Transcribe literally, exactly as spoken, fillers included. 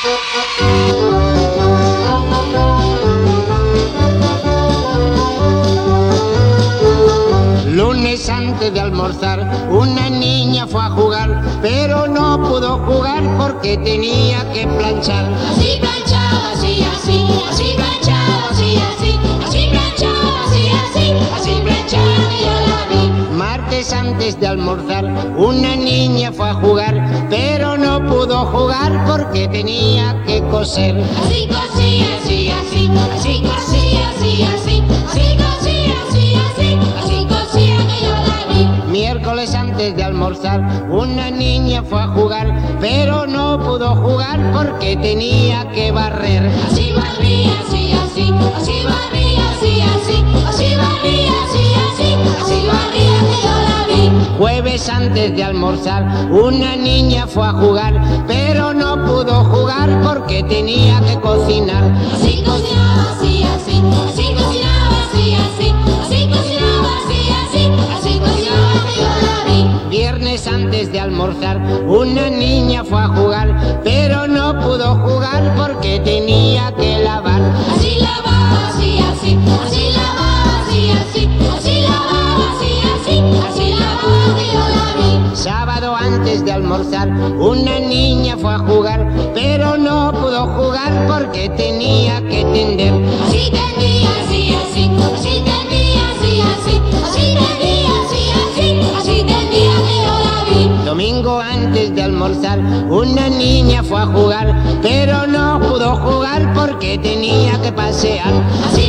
Lunes antes de almorzar, una niña fue a jugar, pero no pudo jugar porque tenía que planchar. Así planchaba, así, así, así planchaba, así, así, así planchaba, así, así, así planchaba y yo la vi. Martes antes de almorzar, una niña fue a jugar, pero no pudo jugar porque tenía que coser. Así cosía, así, así, así cosía, así, así, así cosía, así, así, así cosía que yo la vi. Miércoles antes de almorzar, una niña fue a jugar, pero no pudo jugar porque tenía que barrer. Así barría, así, así, así barría, así, así, así barría, así, así, así barría que yo la vi. Jueves antes de almorzar, una niña fue a jugar, pero no pudo jugar porque tenía que cocinar. Así cocinaba, así, así, así cocinaba, así, así, así cocinaba, así, así, así cocinaba que yo la vi. Viernes antes de almorzar, una niña fue a jugar, pero no pudo jugar porque tenía que lavar. Así lavaba, así, así, así lavaba, así, así, así lavaba, así, así, así lavaba que yo la vi. Sábado antes de almorzar, una niña fue a jugar, pero no pudo jugar porque tenía que tender. Así tendía, así, así, así tendía, así, así, así tendía, así, así, así tendía que yo la vi. Domingo antes de almorzar, una niña fue a jugar, pero no pudo jugar porque tenía que pasear. Así